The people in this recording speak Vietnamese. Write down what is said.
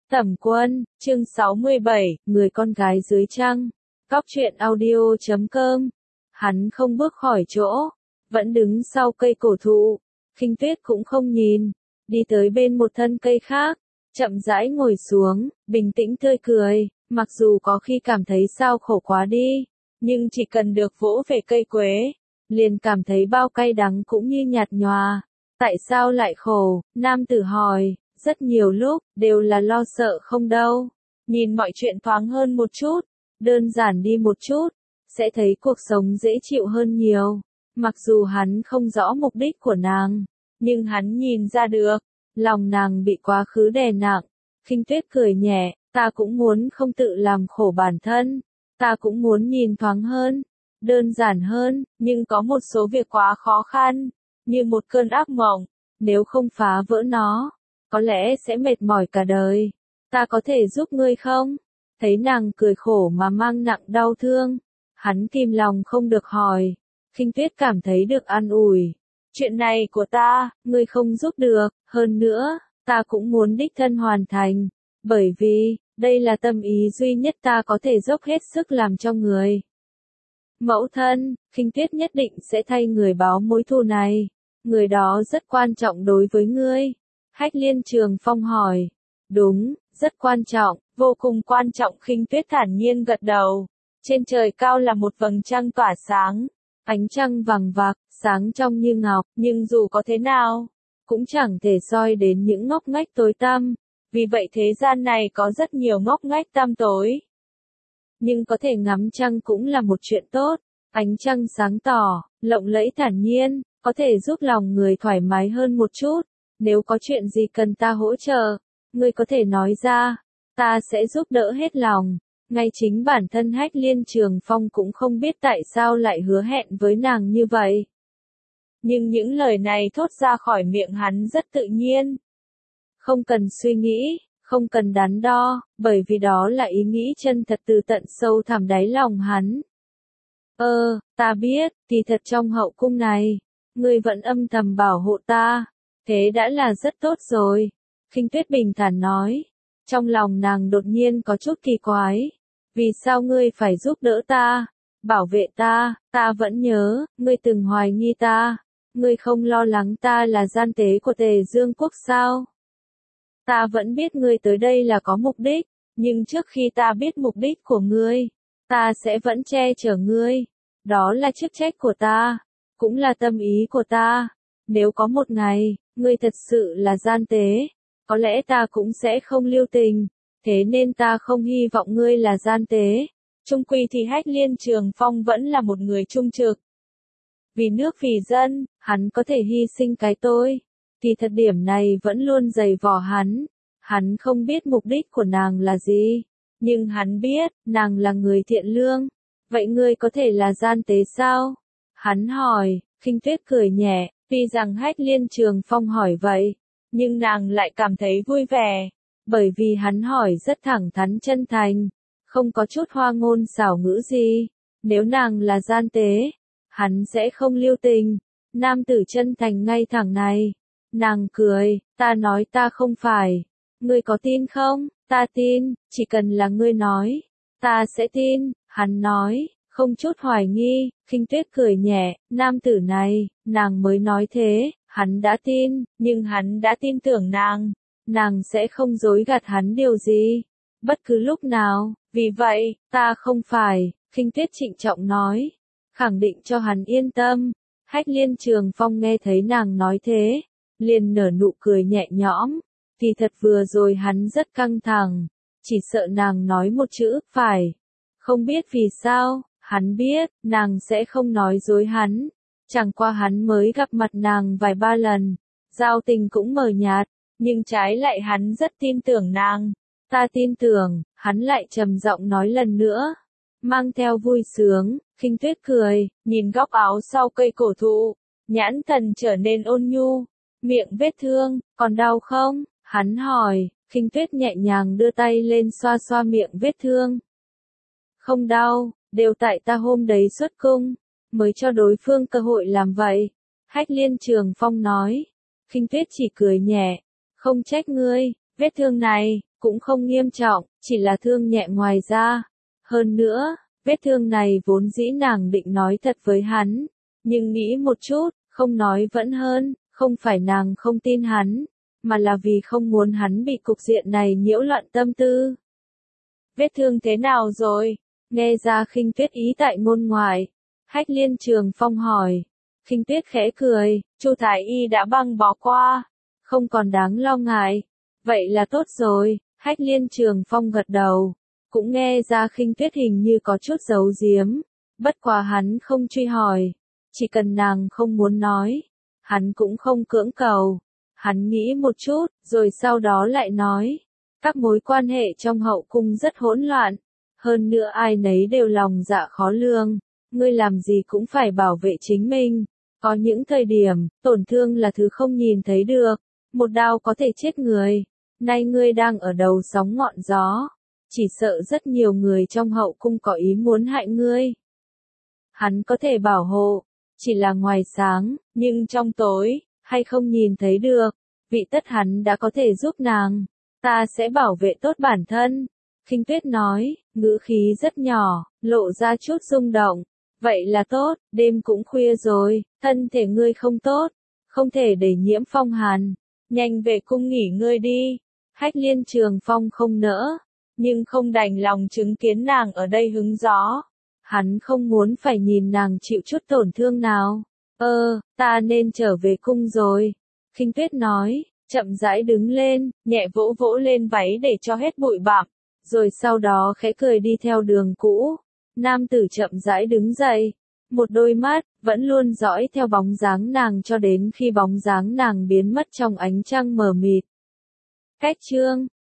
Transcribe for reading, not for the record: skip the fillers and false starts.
Tẩm Quân, chương 67, người con gái dưới trăng. Góc truyện audio.com. Hắn không bước khỏi chỗ, vẫn đứng sau cây cổ thụ. Khinh Tuyết cũng không nhìn, đi tới bên một thân cây khác, chậm rãi ngồi xuống, bình tĩnh tươi cười, mặc dù có khi cảm thấy sao khổ quá đi, nhưng chỉ cần được vỗ về cây quế, liền cảm thấy bao cay đắng cũng như nhạt nhòa. Tại sao lại khổ? Nam tử hỏi. Rất nhiều lúc, đều là lo sợ không đâu. Nhìn mọi chuyện thoáng hơn một chút, đơn giản đi một chút, sẽ thấy cuộc sống dễ chịu hơn nhiều. Mặc dù hắn không rõ mục đích của nàng, nhưng hắn nhìn ra được, lòng nàng bị quá khứ đè nặng. Khinh Tuyết cười nhẹ, ta cũng muốn không tự làm khổ bản thân, ta cũng muốn nhìn thoáng hơn, đơn giản hơn, nhưng có một số việc quá khó khăn, như một cơn ác mộng, nếu không phá vỡ nó, có lẽ sẽ mệt mỏi cả đời. Ta có thể giúp ngươi không? Thấy nàng cười khổ mà mang nặng đau thương, hắn kìm lòng không được hỏi. Khinh Tuyết cảm thấy được an ủi. Chuyện này của ta, ngươi không giúp được, hơn nữa, ta cũng muốn đích thân hoàn thành, bởi vì, đây là tâm ý duy nhất ta có thể dốc hết sức làm cho người. Mẫu thân, Khinh Tuyết nhất định sẽ thay người báo mối thù này. Người đó rất quan trọng đối với ngươi. Hách Liên Trường Phong hỏi. Đúng, rất quan trọng, vô cùng quan trọng. Khinh Tuyết thản nhiên gật đầu. Trên trời cao là một vầng trăng tỏa sáng. Ánh trăng vàng vặc, sáng trong như ngọc, nhưng dù có thế nào, cũng chẳng thể soi đến những ngóc ngách tối tăm. Vì vậy thế gian này có rất nhiều ngóc ngách tăm tối. Nhưng có thể ngắm trăng cũng là một chuyện tốt. Ánh trăng sáng tỏ, lộng lẫy thản nhiên, có thể giúp lòng người thoải mái hơn một chút. Nếu có chuyện gì cần ta hỗ trợ, ngươi có thể nói ra, ta sẽ giúp đỡ hết lòng. Ngay chính bản thân Hách Liên Trường Phong cũng không biết tại sao lại hứa hẹn với nàng như vậy. Nhưng những lời này thốt ra khỏi miệng hắn rất tự nhiên. Không cần suy nghĩ, không cần đắn đo, bởi vì đó là ý nghĩ chân thật từ tận sâu thẳm đáy lòng hắn. Ta biết, kỳ thật trong hậu cung này, ngươi vẫn âm thầm bảo hộ ta. Thế đã là rất tốt rồi. Khinh Tuyết bình thản nói. Trong lòng nàng đột nhiên có chút kỳ quái. Vì sao ngươi phải giúp đỡ ta? Bảo vệ ta, ta vẫn nhớ, ngươi từng hoài nghi ta. Ngươi không lo lắng ta là gian tế của Tề Dương Quốc sao? Ta vẫn biết ngươi tới đây là có mục đích, nhưng trước khi ta biết mục đích của ngươi, ta sẽ vẫn che chở ngươi. Đó là chức trách của ta, cũng là tâm ý của ta. Nếu có một ngày, ngươi thật sự là gian tế, có lẽ ta cũng sẽ không lưu tình, thế nên ta không hy vọng ngươi là gian tế. Chung quy thì Hách Liên Trường Phong vẫn là một người trung trực. Vì nước vì dân, hắn có thể hy sinh cái tôi. Thì thật điểm này vẫn luôn dày vò hắn. Hắn không biết mục đích của nàng là gì, nhưng hắn biết, nàng là người thiện lương. Vậy ngươi có thể là gian tế sao? Hắn hỏi. Khinh Tuyết cười nhẹ. Tuy rằng Hách Liên Trường Phong hỏi vậy, nhưng nàng lại cảm thấy vui vẻ, bởi vì hắn hỏi rất thẳng thắn chân thành, không có chút hoa ngôn xảo ngữ gì. Nếu nàng là gian tế, hắn sẽ không lưu tình. Nam tử chân thành ngay thẳng này. Nàng cười, ta nói ta không phải. Ngươi có tin không? Ta tin, chỉ cần là ngươi nói, ta sẽ tin. Hắn nói, không chút hoài nghi. Khinh Tuyết cười nhẹ, nam tử này, nàng mới nói thế, hắn đã tin, nhưng hắn đã tin tưởng nàng sẽ không dối gạt hắn điều gì, bất cứ lúc nào. Vì vậy, ta không phải. Khinh Tuyết trịnh trọng nói, khẳng định cho hắn yên tâm. Hách Liên Trường Phong nghe thấy nàng nói thế, liền nở nụ cười nhẹ nhõm. Thì thật vừa rồi hắn rất căng thẳng, chỉ sợ nàng nói một chữ phải. Không biết vì sao, hắn biết, nàng sẽ không nói dối hắn. Chẳng qua hắn mới gặp mặt nàng vài ba lần, giao tình cũng mờ nhạt, nhưng trái lại hắn rất tin tưởng nàng. Ta tin tưởng, hắn lại trầm giọng nói lần nữa, mang theo vui sướng. Khinh Tuyết cười, nhìn góc áo sau cây cổ thụ, nhãn thần trở nên ôn nhu. Miệng vết thương, còn đau không? Hắn hỏi. Khinh Tuyết nhẹ nhàng đưa tay lên xoa xoa miệng vết thương. Không đau, đều tại ta hôm đấy xuất cung, mới cho đối phương cơ hội làm vậy. Hách Liên Trường Phong nói. Khinh Tuyết chỉ cười nhẹ. Không trách ngươi, vết thương này, cũng không nghiêm trọng, chỉ là thương nhẹ ngoài da. Hơn nữa, vết thương này vốn dĩ nàng định nói thật với hắn, nhưng nghĩ một chút, không nói vẫn hơn, không phải nàng không tin hắn, mà là vì không muốn hắn bị cục diện này nhiễu loạn tâm tư. Vết thương thế nào rồi? Nghe ra Khinh Tuyết ý tại ngôn ngoại. Hách Liên Trường Phong hỏi. Khinh Tuyết khẽ cười, Chu thái y đã băng bó qua, không còn đáng lo ngại. Vậy là tốt rồi, Hách Liên Trường Phong gật đầu. Cũng nghe ra Khinh Tuyết hình như có chút giấu giếm, bất quá hắn không truy hỏi, chỉ cần nàng không muốn nói, hắn cũng không cưỡng cầu. Hắn nghĩ một chút, rồi sau đó lại nói, các mối quan hệ trong hậu cung rất hỗn loạn, hơn nữa ai nấy đều lòng dạ khó lường, ngươi làm gì cũng phải bảo vệ chính mình, có những thời điểm, tổn thương là thứ không nhìn thấy được, một đao có thể chết người, nay ngươi đang ở đầu sóng ngọn gió, chỉ sợ rất nhiều người trong hậu cung có ý muốn hại ngươi. Hắn có thể bảo hộ, chỉ là ngoài sáng, nhưng trong tối, hay không nhìn thấy được, vị tất hắn đã có thể giúp nàng, ta sẽ bảo vệ tốt bản thân. Khinh Tuyết nói, ngữ khí rất nhỏ, lộ ra chút rung động. Vậy là tốt, đêm cũng khuya rồi, thân thể ngươi không tốt, không thể để nhiễm phong hàn. Nhanh về cung nghỉ ngơi đi. Hách Liên Trường Phong không nỡ, nhưng không đành lòng chứng kiến nàng ở đây hứng gió. Hắn không muốn phải nhìn nàng chịu chút tổn thương nào. Ta nên trở về cung rồi. Khinh Tuyết nói, chậm rãi đứng lên, nhẹ vỗ vỗ lên váy để cho hết bụi bặm, rồi sau đó khẽ cười đi theo đường cũ. Nam tử chậm rãi đứng dậy, một đôi mắt vẫn luôn dõi theo bóng dáng nàng cho đến khi bóng dáng nàng biến mất trong ánh trăng mờ mịt. Cách chương